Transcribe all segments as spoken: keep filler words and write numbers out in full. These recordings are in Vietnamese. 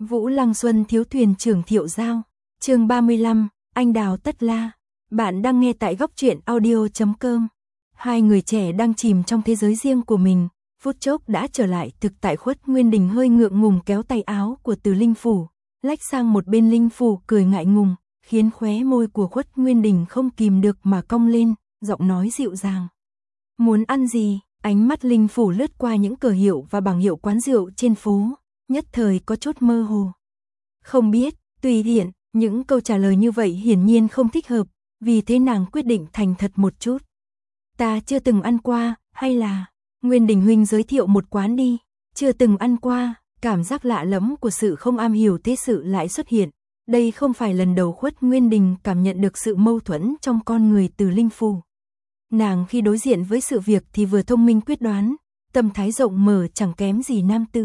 Vũ Lăng Xuân thiếu thuyền trưởng Thiệu Giao. Chương ba mươi lăm, anh đào tất la. Bạn đang nghe tại góc truyện audio chấm com. Hai người trẻ đang chìm trong thế giới riêng của mình, phút chốc đã trở lại thực tại. Khuất Nguyên Đình hơi ngượng ngùng kéo tay áo của Từ Linh Phủ, lách sang một bên. Linh Phủ cười ngại ngùng, khiến khóe môi của Khuất Nguyên Đình không kìm được mà cong lên, giọng nói dịu dàng. Muốn ăn gì? Ánh mắt Linh Phủ lướt qua những cờ hiệu và bảng hiệu quán rượu trên phố, nhất thời có chút mơ hồ. Không biết, tùy tiện. Những câu trả lời như vậy hiển nhiên không thích hợp, vì thế nàng quyết định thành thật một chút. Ta chưa từng ăn qua, hay là Nguyên Đình huynh giới thiệu một quán đi. Chưa từng ăn qua, cảm giác lạ lẫm của sự không am hiểu thế sự lại xuất hiện. Đây không phải lần đầu Khuất Nguyên Đình cảm nhận được sự mâu thuẫn trong con người Từ Linh Phủ. Nàng khi đối diện với sự việc thì vừa thông minh quyết đoán, tâm thái rộng mở chẳng kém gì nam tử,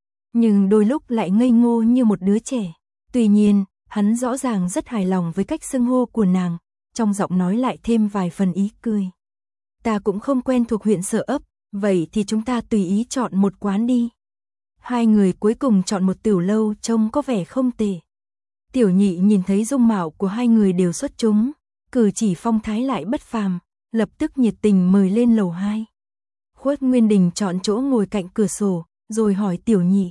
nhưng đôi lúc lại ngây ngô như một đứa trẻ. Tuy nhiên, hắn rõ ràng rất hài lòng với cách xưng hô của nàng, trong giọng nói lại thêm vài phần ý cười. Ta cũng không quen thuộc huyện Sở Ấp, vậy thì chúng ta tùy ý chọn một quán đi. Hai người cuối cùng chọn một tiểu lâu trông có vẻ không tệ. Tiểu Nhị nhìn thấy dung mạo của hai người đều xuất chúng, cử chỉ phong thái lại bất phàm, lập tức nhiệt tình mời lên lầu hai. Khuất Nguyên Đình chọn chỗ ngồi cạnh cửa sổ, rồi hỏi Tiểu Nhị: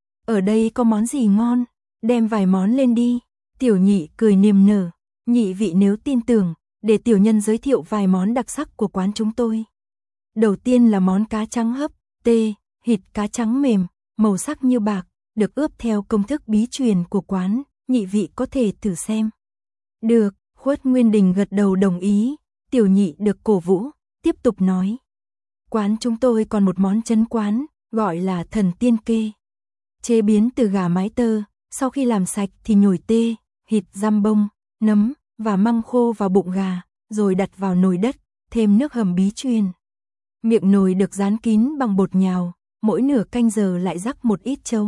ở đây có món gì ngon? Đem vài món lên đi. Tiểu Nhị cười niềm nở: nhị vị nếu tin tưởng, để tiểu nhân giới thiệu vài món đặc sắc của quán chúng tôi. Đầu tiên là món cá trắng hấp, tê, thịt cá trắng mềm, màu sắc như bạc, được ướp theo công thức bí truyền của quán, nhị vị có thể thử xem. Được, Khuất Nguyên Đình gật đầu đồng ý. Tiểu Nhị được cổ vũ, tiếp tục nói: quán chúng tôi còn một món trấn quán, gọi là thần tiên kê. Chế biến từ gà mái tơ, sau khi làm sạch thì nhồi tê, thịt giam bông, nấm và măng khô vào bụng gà, rồi đặt vào nồi đất, thêm nước hầm bí truyền. Miệng nồi được dán kín bằng bột nhào, mỗi nửa canh giờ lại rắc một ít trấu.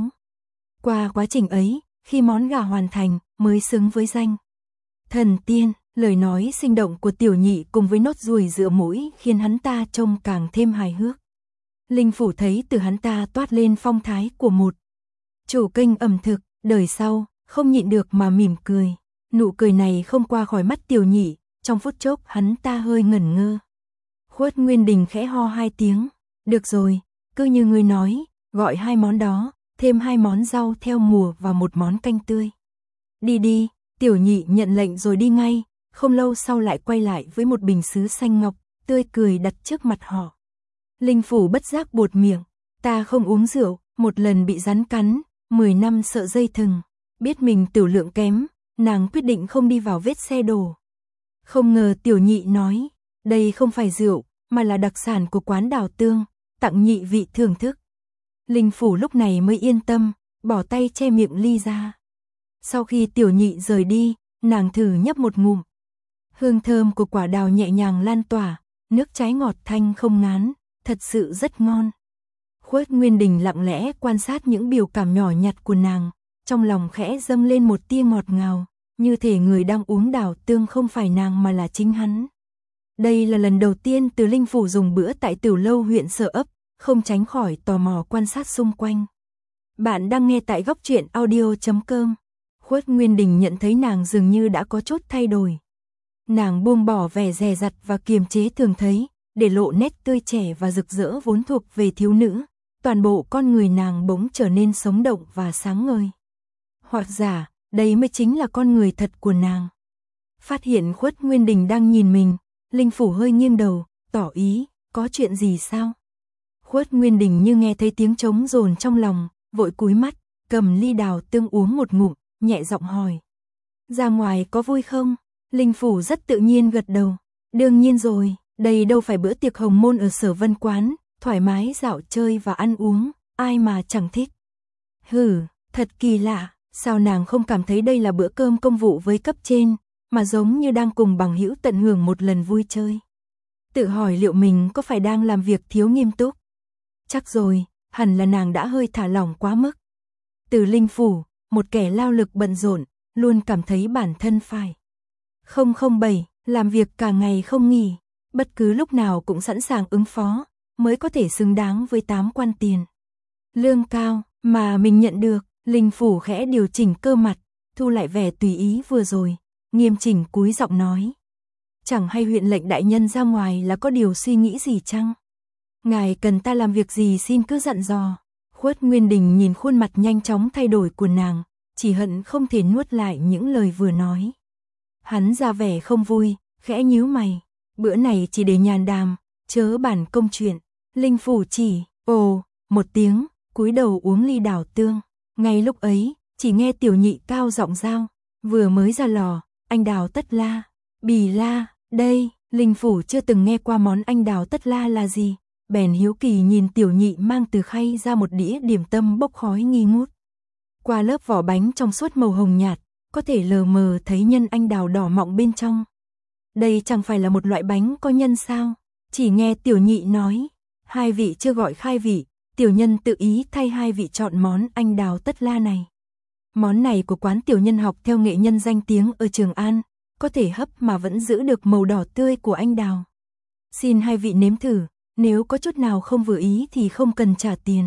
Qua quá trình ấy, khi món gà hoàn thành, mới xứng với danh thần tiên. Lời nói sinh động của Tiểu Nhị cùng với nốt ruồi giữa mũi khiến hắn ta trông càng thêm hài hước. Linh Phủ thấy từ hắn ta toát lên phong thái của một chủ kênh ẩm thực, đời sau, không nhịn được mà mỉm cười. Nụ cười này không qua khỏi mắt Tiểu Nhị, trong phút chốc hắn ta hơi ngẩn ngơ. Khuất Nguyên Đình khẽ ho hai tiếng: được rồi, cứ như ngươi nói, gọi hai món đó, thêm hai món rau theo mùa và một món canh tươi. Đi đi. Tiểu Nhị nhận lệnh rồi đi ngay, không lâu sau lại quay lại với một bình sứ xanh ngọc, tươi cười đặt trước mặt họ. Linh Phủ bất giác buột miệng: ta không uống rượu, một lần bị rắn cắn, mười năm sợ dây thừng. Biết mình tiểu lượng kém, nàng quyết định không đi vào vết xe đổ. Không ngờ Tiểu Nhị nói: đây không phải rượu, mà là đặc sản của quán Đào Tương, tặng nhị vị thưởng thức. Linh Phủ lúc này mới yên tâm, bỏ tay che miệng ly ra. Sau khi Tiểu Nhị rời đi, nàng thử nhấp một ngụm. Hương thơm của quả đào nhẹ nhàng lan tỏa, nước trái ngọt thanh không ngán, thật sự rất ngon. Khuất Nguyên Đình lặng lẽ quan sát những biểu cảm nhỏ nhặt của nàng, trong lòng khẽ dâng lên một tia ngọt ngào, như thể người đang uống đào tương không phải nàng mà là chính hắn. Đây là lần đầu tiên Từ Linh Phủ dùng bữa tại tiểu lâu huyện Sở Ấp, không tránh khỏi tò mò quan sát xung quanh. Bạn đang nghe tại góc truyện audio chấm com. Khuất Nguyên Đình nhận thấy nàng dường như đã có chút thay đổi. Nàng buông bỏ vẻ dè dặt và kiềm chế thường thấy, để lộ nét tươi trẻ và rực rỡ vốn thuộc về thiếu nữ. Toàn bộ con người nàng bỗng trở nên sống động và sáng ngời. Hoặc giả, đây mới chính là con người thật của nàng. Phát hiện Khuất Nguyên Đình đang nhìn mình, Linh Phủ hơi nghiêng đầu, tỏ ý: có chuyện gì sao? Khuất Nguyên Đình như nghe thấy tiếng trống dồn trong lòng, vội cúi mắt, cầm ly đào tương uống một ngụm, nhẹ giọng hỏi: ra ngoài có vui không? Linh Phủ rất tự nhiên gật đầu: đương nhiên rồi, đây đâu phải bữa tiệc hồng môn ở Sở Vân quán, thoải mái dạo chơi và ăn uống, ai mà chẳng thích. Hừ, thật kỳ lạ, sao nàng không cảm thấy đây là bữa cơm công vụ với cấp trên, mà giống như đang cùng bằng hữu tận hưởng một lần vui chơi. Tự hỏi liệu mình có phải đang làm việc thiếu nghiêm túc? Chắc rồi, hẳn là nàng đã hơi thả lỏng quá mức. Từ Linh Phủ, một kẻ lao lực bận rộn, luôn cảm thấy bản thân phải không không bảy, làm việc cả ngày không nghỉ, bất cứ lúc nào cũng sẵn sàng ứng phó, mới có thể xứng đáng với tám quan tiền lương cao mà mình nhận được. Linh Phủ khẽ điều chỉnh cơ mặt, thu lại vẻ tùy ý vừa rồi, nghiêm chỉnh cúi giọng nói. Chẳng hay huyện lệnh đại nhân ra ngoài là có điều suy nghĩ gì chăng? Ngài cần ta làm việc gì xin cứ dặn dò. Khuất Nguyên Đình nhìn khuôn mặt nhanh chóng thay đổi của nàng, chỉ hận không thể nuốt lại những lời vừa nói. Hắn ra vẻ không vui, khẽ nhíu mày, bữa này chỉ để nhàn đàm, chớ bàn công chuyện. Linh Phủ chỉ, ồ, một tiếng, cúi đầu uống ly đảo tương. Ngay lúc ấy, chỉ nghe tiểu nhị cao giọng giao, vừa mới ra lò, anh đào tất la, bì la, đây, Linh Phủ chưa từng nghe qua món anh đào tất la là gì, bèn hiếu kỳ nhìn tiểu nhị mang từ khay ra một đĩa điểm tâm bốc khói nghi ngút. Qua lớp vỏ bánh trong suốt màu hồng nhạt, có thể lờ mờ thấy nhân anh đào đỏ mọng bên trong. Đây chẳng phải là một loại bánh có nhân sao? Chỉ nghe tiểu nhị nói, hai vị chưa gọi khai vị, tiểu nhân tự ý thay hai vị chọn món anh đào tất la này. Món này của quán tiểu nhân học theo nghệ nhân danh tiếng ở Trường An, có thể hấp mà vẫn giữ được màu đỏ tươi của anh đào. Xin hai vị nếm thử, nếu có chút nào không vừa ý thì không cần trả tiền.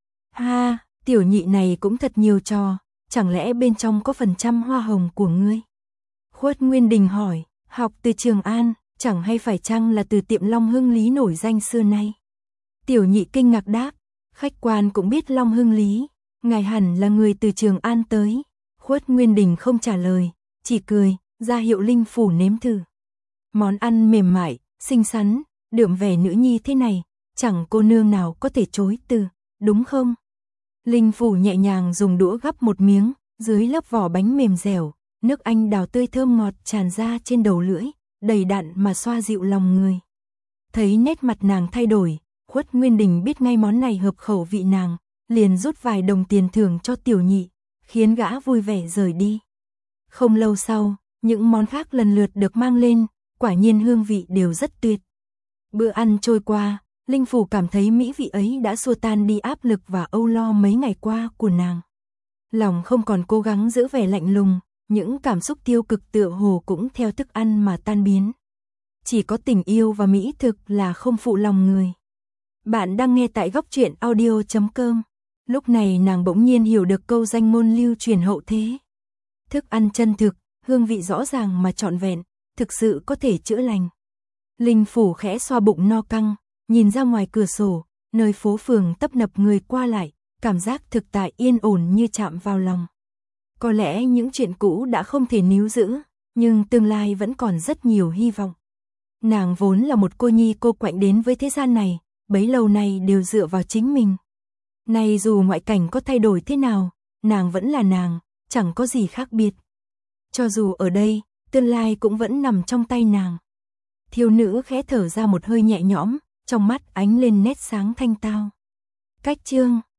Ha, tiểu nhị này cũng thật nhiều trò, chẳng lẽ bên trong có phần trăm hoa hồng của ngươi? Khuất Nguyên Đình hỏi, học từ Trường An, chẳng hay phải chăng là từ tiệm Long Hưng Lý nổi danh xưa nay? Tiểu nhị kinh ngạc đáp, khách quan cũng biết Long Hưng Lý, ngài hẳn là người từ Trường An tới. Khuất Nguyên Đình không trả lời, chỉ cười, ra hiệu Linh Phủ nếm thử. Món ăn mềm mại, xinh xắn, đượm vẻ nữ nhi thế này, chẳng cô nương nào có thể chối từ, đúng không? Linh Phủ nhẹ nhàng dùng đũa gắp một miếng, dưới lớp vỏ bánh mềm dẻo, nước anh đào tươi thơm ngọt tràn ra trên đầu lưỡi, đầy đặn mà xoa dịu lòng người. Thấy nét mặt nàng thay đổi, Khuất Nguyên Đình biết ngay món này hợp khẩu vị nàng, liền rút vài đồng tiền thưởng cho tiểu nhị, khiến gã vui vẻ rời đi. Không lâu sau, những món khác lần lượt được mang lên, quả nhiên hương vị đều rất tuyệt. Bữa ăn trôi qua, Linh Phủ cảm thấy mỹ vị ấy đã xua tan đi áp lực và âu lo mấy ngày qua của nàng. Lòng không còn cố gắng giữ vẻ lạnh lùng, những cảm xúc tiêu cực tựa hồ cũng theo thức ăn mà tan biến. Chỉ có tình yêu và mỹ thực là không phụ lòng người. Bạn đang nghe tại góc truyện audio chấm com. Lúc này nàng bỗng nhiên hiểu được câu danh ngôn lưu truyền hậu thế. Thức ăn chân thực, hương vị rõ ràng mà trọn vẹn, thực sự có thể chữa lành. Linh Phủ khẽ xoa bụng no căng, nhìn ra ngoài cửa sổ, nơi phố phường tấp nập người qua lại, cảm giác thực tại yên ổn như chạm vào lòng. Có lẽ những chuyện cũ đã không thể níu giữ, nhưng tương lai vẫn còn rất nhiều hy vọng. Nàng vốn là một cô nhi cô quạnh đến với thế gian này, bấy lâu nay đều dựa vào chính mình. Nay dù ngoại cảnh có thay đổi thế nào, nàng vẫn là nàng, chẳng có gì khác biệt. Cho dù ở đây, tương lai cũng vẫn nằm trong tay nàng. Thiếu nữ khẽ thở ra một hơi nhẹ nhõm, trong mắt ánh lên nét sáng thanh tao. Cách chương